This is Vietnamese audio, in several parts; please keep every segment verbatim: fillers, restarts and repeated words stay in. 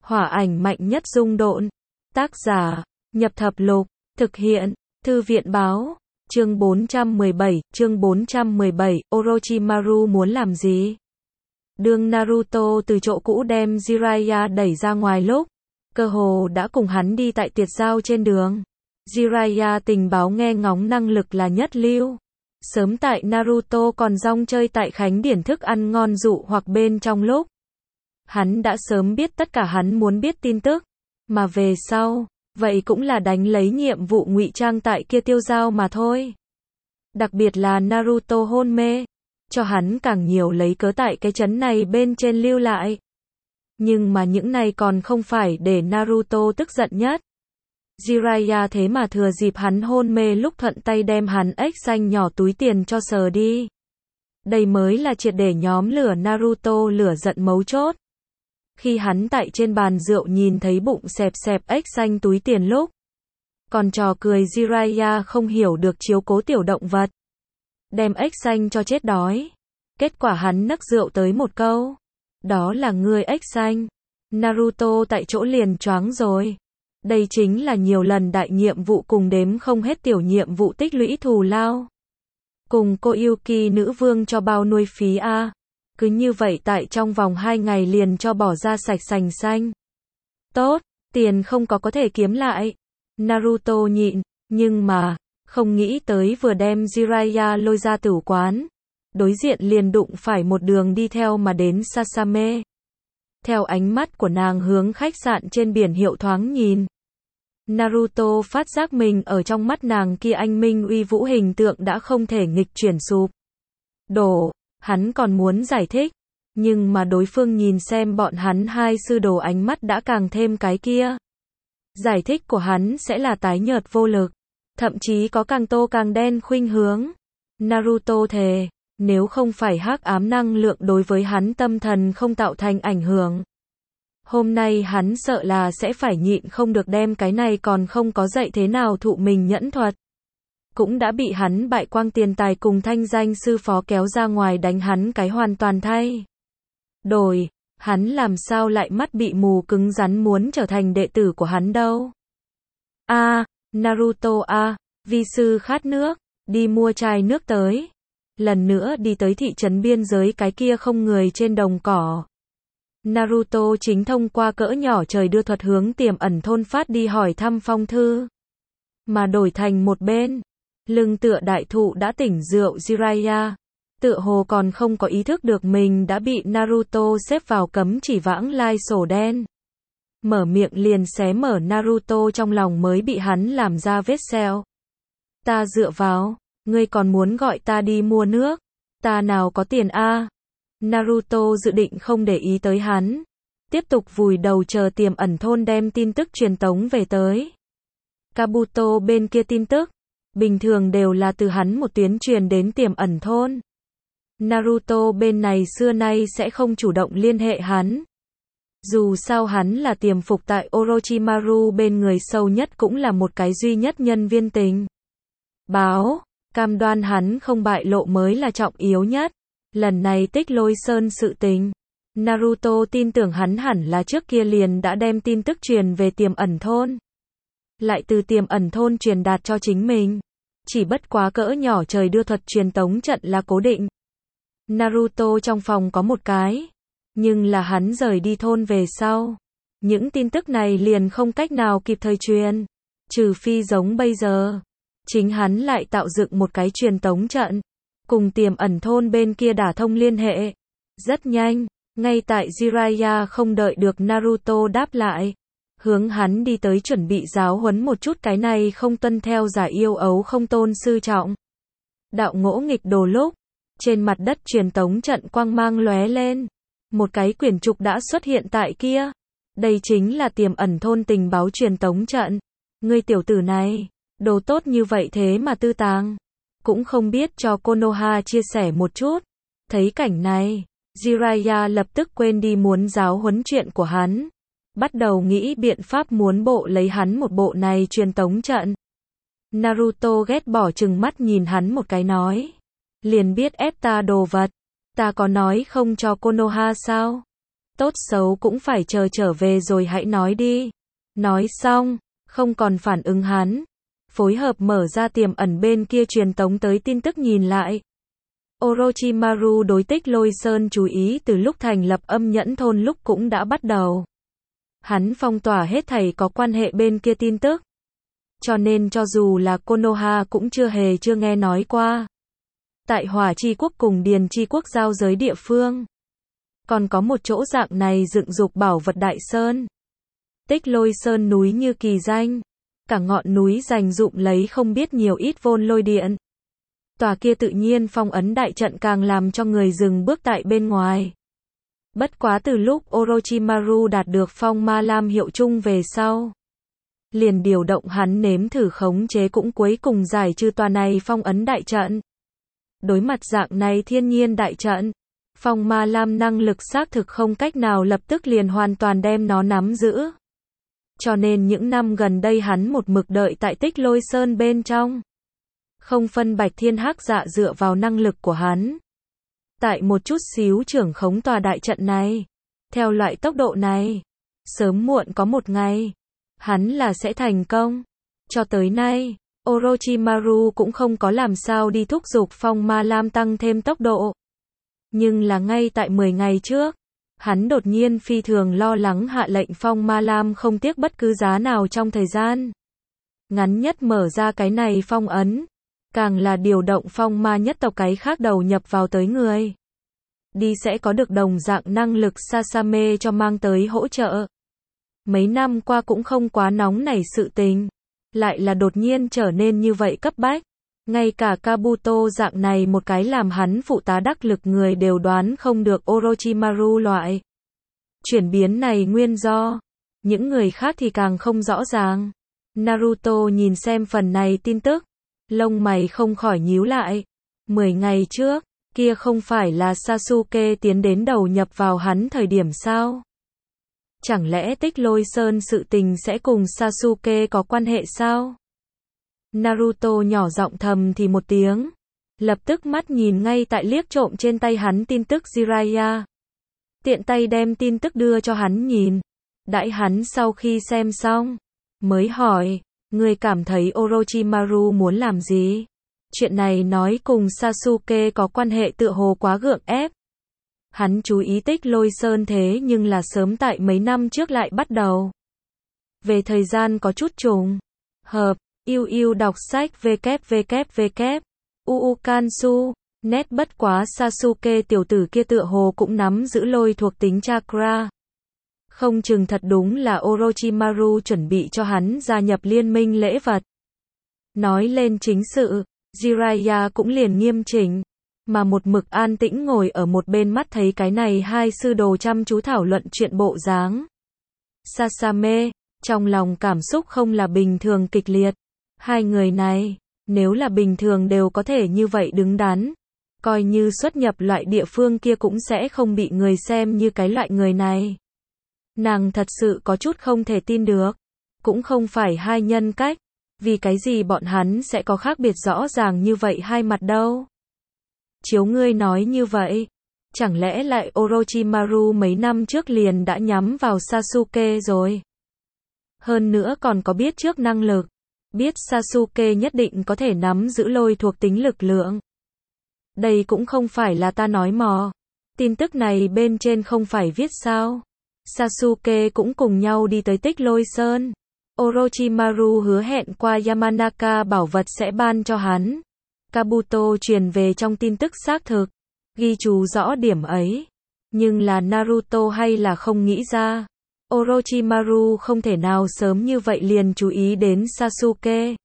Hỏa ảnh mạnh nhất dung độn. Tác giả, Nhập Thập Lục, thực hiện, Thư viện Báo. Chương bốn trăm mười bảy, chương bốn trăm mười bảy, Orochimaru muốn làm gì? Đương Naruto từ chỗ cũ đem Jiraiya đẩy ra ngoài lúc, cơ hồ đã cùng hắn đi tại tiệt giao trên đường. Jiraiya tình báo nghe ngóng năng lực là nhất lưu. Sớm tại Naruto còn rong chơi tại Khánh Điển thức ăn ngon dụ hoặc bên trong lúc, hắn đã sớm biết tất cả hắn muốn biết tin tức, mà về sau, vậy cũng là đánh lấy nhiệm vụ ngụy trang tại kia tiêu giao mà thôi. Đặc biệt là Naruto hôn mê, cho hắn càng nhiều lấy cớ tại cái trấn này bên trên lưu lại. Nhưng mà những này còn không phải để Naruto tức giận nhất. Jiraiya thế mà thừa dịp hắn hôn mê lúc thuận tay đem hắn ếch xanh nhỏ túi tiền cho sờ đi. Đây mới là triệt để nhóm lửa Naruto lửa giận mấu chốt. Khi hắn tại trên bàn rượu nhìn thấy bụng xẹp xẹp ếch xanh túi tiền lúc, còn trò cười Jiraiya không hiểu được chiếu cố tiểu động vật. Đem ếch xanh cho chết đói. Kết quả hắn nấc rượu tới một câu. Đó là ngươi ếch xanh. Naruto tại chỗ liền choáng rồi. Đây chính là nhiều lần đại nhiệm vụ cùng đếm không hết tiểu nhiệm vụ tích lũy thù lao. Cùng cô Yuki nữ vương cho bao nuôi phí a. Cứ như vậy tại trong vòng hai ngày liền cho bỏ ra sạch sành xanh. Tốt, tiền không có có thể kiếm lại. Naruto nhịn, nhưng mà, không nghĩ tới vừa đem Jiraiya lôi ra tử quán. Đối diện liền đụng phải một đường đi theo mà đến Sasame. Theo ánh mắt của nàng hướng khách sạn trên biển hiệu thoáng nhìn. Naruto phát giác mình ở trong mắt nàng kia anh minh uy vũ hình tượng đã không thể nghịch chuyển sụp. Đổ, hắn còn muốn giải thích, nhưng mà đối phương nhìn xem bọn hắn hai sư đồ ánh mắt đã càng thêm cái kia. Giải thích của hắn sẽ là tái nhợt vô lực, thậm chí có càng tô càng đen khuynh hướng. Naruto thề, nếu không phải hắc ám năng lượng đối với hắn tâm thần không tạo thành ảnh hưởng, hôm nay hắn sợ là sẽ phải nhịn không được đem cái này còn không có dạy thế nào thụ mình nhẫn thuật. Cũng đã bị hắn bại quang tiền tài cùng thanh danh sư phó kéo ra ngoài đánh hắn cái hoàn toàn thay. Đổi, hắn làm sao lại mắt bị mù cứng rắn muốn trở thành đệ tử của hắn đâu. A, à, Naruto a, à, vi sư khát nước, đi mua chai nước tới. Lần nữa đi tới thị trấn biên giới cái kia không người trên đồng cỏ. Naruto chính thông qua cỡ nhỏ trời đưa thuật hướng tiềm ẩn thôn phát đi hỏi thăm phong thư. Mà đổi thành một bên, lưng tựa đại thụ đã tỉnh rượu Jiraiya, tựa hồ còn không có ý thức được mình đã bị Naruto xếp vào cấm chỉ vãng lai sổ đen. Mở miệng liền xé mở Naruto trong lòng mới bị hắn làm ra vết sẹo. Ta dựa vào, ngươi còn muốn gọi ta đi mua nước, ta nào có tiền a. Naruto dự định không để ý tới hắn, tiếp tục vùi đầu chờ tiềm ẩn thôn đem tin tức truyền tống về tới. Kabuto bên kia tin tức, bình thường đều là từ hắn một tuyến truyền đến tiềm ẩn thôn. Naruto bên này xưa nay sẽ không chủ động liên hệ hắn. Dù sao hắn là tiềm phục tại Orochimaru bên người sâu nhất cũng là một cái duy nhất nhân viên tình báo, cam đoan hắn không bại lộ mới là trọng yếu nhất. Lần này Tích Lôi Sơn sự tình, Naruto tin tưởng hắn hẳn là trước kia liền đã đem tin tức truyền về tiềm ẩn thôn. Lại từ tiềm ẩn thôn truyền đạt cho chính mình. Chỉ bất quá cỡ nhỏ trời đưa thuật truyền tống trận là cố định. Naruto trong phòng có một cái, nhưng là hắn rời đi thôn về sau. Những tin tức này liền không cách nào kịp thời truyền. Trừ phi giống bây giờ, chính hắn lại tạo dựng một cái truyền tống trận. Cùng tiềm ẩn thôn bên kia đả thông liên hệ. Rất nhanh, ngay tại Jiraiya không đợi được Naruto đáp lại, hướng hắn đi tới chuẩn bị giáo huấn một chút cái này không tuân theo giả yêu ấu không tôn sư trọng. Đạo ngỗ nghịch đồ lúc, trên mặt đất truyền tống trận quang mang lóe lên. Một cái quyển trục đã xuất hiện tại kia. Đây chính là tiềm ẩn thôn tình báo truyền tống trận. Ngươi tiểu tử này, đồ tốt như vậy thế mà tư tàng. Cũng không biết cho Konoha chia sẻ một chút. Thấy cảnh này, Jiraiya lập tức quên đi muốn giáo huấn chuyện của hắn. Bắt đầu nghĩ biện pháp muốn bộ lấy hắn một bộ này truyền tống trận. Naruto ghét bỏ chừng mắt nhìn hắn một cái nói. Liền biết ép ta đồ vật. Ta có nói không cho Konoha sao? Tốt xấu cũng phải chờ trở về rồi hãy nói đi. Nói xong, không còn phản ứng hắn. Phối hợp mở ra tiềm ẩn bên kia truyền tống tới tin tức nhìn lại. Orochimaru đối Tích Lôi Sơn chú ý từ lúc thành lập âm nhẫn thôn lúc cũng đã bắt đầu. Hắn phong tỏa hết thảy có quan hệ bên kia tin tức. Cho nên cho dù là Konoha cũng chưa hề chưa nghe nói qua. Tại Hỏa Chi Quốc cùng Điền Chi Quốc giao giới địa phương. Còn có một chỗ dạng này dựng dục bảo vật Đại Sơn. Tích Lôi Sơn núi như kỳ danh. Cả ngọn núi dành dụm lấy không biết nhiều ít vôn lôi điện. Tòa kia tự nhiên phong ấn đại trận càng làm cho người dừng bước tại bên ngoài. Bất quá từ lúc Orochimaru đạt được phong ma lam hiệu chung về sau. Liền điều động hắn nếm thử khống chế cũng cuối cùng giải trừ tòa này phong ấn đại trận. Đối mặt dạng này thiên nhiên đại trận, phong ma lam năng lực xác thực không cách nào lập tức liền hoàn toàn đem nó nắm giữ. Cho nên những năm gần đây hắn một mực đợi tại Tích Lôi Sơn bên trong. Không phân bạch thiên hắc dạ dựa vào năng lực của hắn. Tại một chút xíu trưởng khống tòa đại trận này. Theo loại tốc độ này, sớm muộn có một ngày, hắn là sẽ thành công. Cho tới nay, Orochimaru cũng không có làm sao đi thúc giục phong ma lam tăng thêm tốc độ. Nhưng là ngay tại mười ngày trước, hắn đột nhiên phi thường lo lắng hạ lệnh phong ma lam không tiếc bất cứ giá nào trong thời gian ngắn nhất mở ra cái này phong ấn. Càng là điều động phong ma nhất tộc cái khác đầu nhập vào tới người. Đi sẽ có được đồng dạng năng lực Sasame cho mang tới hỗ trợ. Mấy năm qua cũng không quá nóng nảy sự tình. Lại là đột nhiên trở nên như vậy cấp bách. Ngay cả Kabuto dạng này một cái làm hắn phụ tá đắc lực người đều đoán không được Orochimaru loại. Chuyển biến này nguyên do. Những người khác thì càng không rõ ràng. Naruto nhìn xem phần này tin tức. Lông mày không khỏi nhíu lại. Mười ngày trước, kia không phải là Sasuke tiến đến đầu nhập vào hắn thời điểm sao? Chẳng lẽ Tích Lôi Sơn sự tình sẽ cùng Sasuke có quan hệ sao? Naruto nhỏ giọng thầm thì một tiếng. Lập tức mắt nhìn ngay tại liếc trộm trên tay hắn tin tức Jiraiya. Tiện tay đem tin tức đưa cho hắn nhìn. Đãi hắn sau khi xem xong, mới hỏi. Người cảm thấy Orochimaru muốn làm gì? Chuyện này nói cùng Sasuke có quan hệ tựa hồ quá gượng ép. Hắn chú ý Tích Lôi Sơn thế nhưng là sớm tại mấy năm trước lại bắt đầu. Về thời gian có chút trùng. Hợp, yêu yêu đọc sách www. Uu Kansu, nét bất quá Sasuke tiểu tử kia tựa hồ cũng nắm giữ lôi thuộc tính chakra. Không chừng thật đúng là Orochimaru chuẩn bị cho hắn gia nhập liên minh lễ vật. Nói lên chính sự, Jiraiya cũng liền nghiêm chỉnh, mà một mực an tĩnh ngồi ở một bên mắt thấy cái này hai sư đồ chăm chú thảo luận chuyện bộ dáng. Sasame, trong lòng cảm xúc không là bình thường kịch liệt. Hai người này, nếu là bình thường đều có thể như vậy đứng đắn. Coi như xuất nhập loại địa phương kia cũng sẽ không bị người xem như cái loại người này. Nàng thật sự có chút không thể tin được. Cũng không phải hai nhân cách. Vì cái gì bọn hắn sẽ có khác biệt rõ ràng như vậy hai mặt đâu. Chiếu ngươi nói như vậy. Chẳng lẽ lại Orochimaru mấy năm trước liền đã nhắm vào Sasuke rồi. Hơn nữa còn có biết trước năng lực. Biết Sasuke nhất định có thể nắm giữ lôi thuộc tính lực lượng. Đây cũng không phải là ta nói mò. Tin tức này bên trên không phải viết sao. Sasuke cũng cùng nhau đi tới Tích Lôi Sơn. Orochimaru hứa hẹn qua Yamanaka bảo vật sẽ ban cho hắn. Kabuto truyền về trong tin tức xác thực. Ghi chú rõ điểm ấy. Nhưng là Naruto hay là không nghĩ ra. Orochimaru không thể nào sớm như vậy liền chú ý đến Sasuke.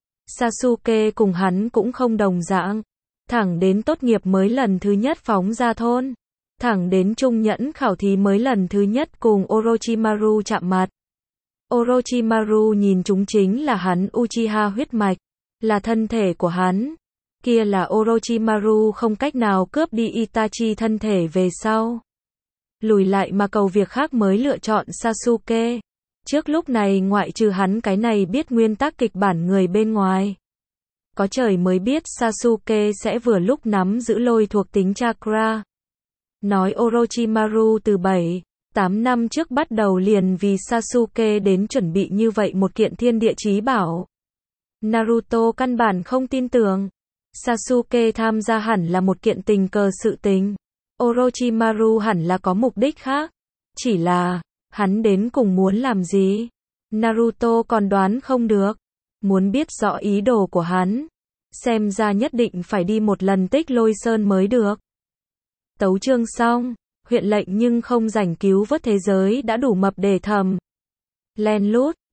Sasuke cùng hắn cũng không đồng dạng. Thẳng đến tốt nghiệp mới lần thứ nhất phóng ra thôn. Thẳng đến trung nhẫn khảo thí mới lần thứ nhất cùng Orochimaru chạm mặt. Orochimaru nhìn chúng chính là hắn Uchiha huyết mạch. Là thân thể của hắn. Kia là Orochimaru không cách nào cướp đi Itachi thân thể về sau. Lùi lại mà cầu việc khác mới lựa chọn Sasuke. Trước lúc này ngoại trừ hắn cái này biết nguyên tắc kịch bản người bên ngoài. Có trời mới biết Sasuke sẽ vừa lúc nắm giữ lôi thuộc tính chakra. Nói Orochimaru từ bảy, Tám năm trước bắt đầu liền vì Sasuke đến chuẩn bị như vậy một kiện thiên địa chí bảo. Naruto căn bản không tin tưởng. Sasuke tham gia hẳn là một kiện tình cờ sự tình. Orochimaru hẳn là có mục đích khác. Chỉ là, hắn đến cùng muốn làm gì? Naruto còn đoán không được. Muốn biết rõ ý đồ của hắn. Xem ra nhất định phải đi một lần Tích Lôi Sơn mới được. Tấu chương xong. Huyện lệnh nhưng không rảnh cứu vớt thế giới đã đủ mập để thầm. Len lút.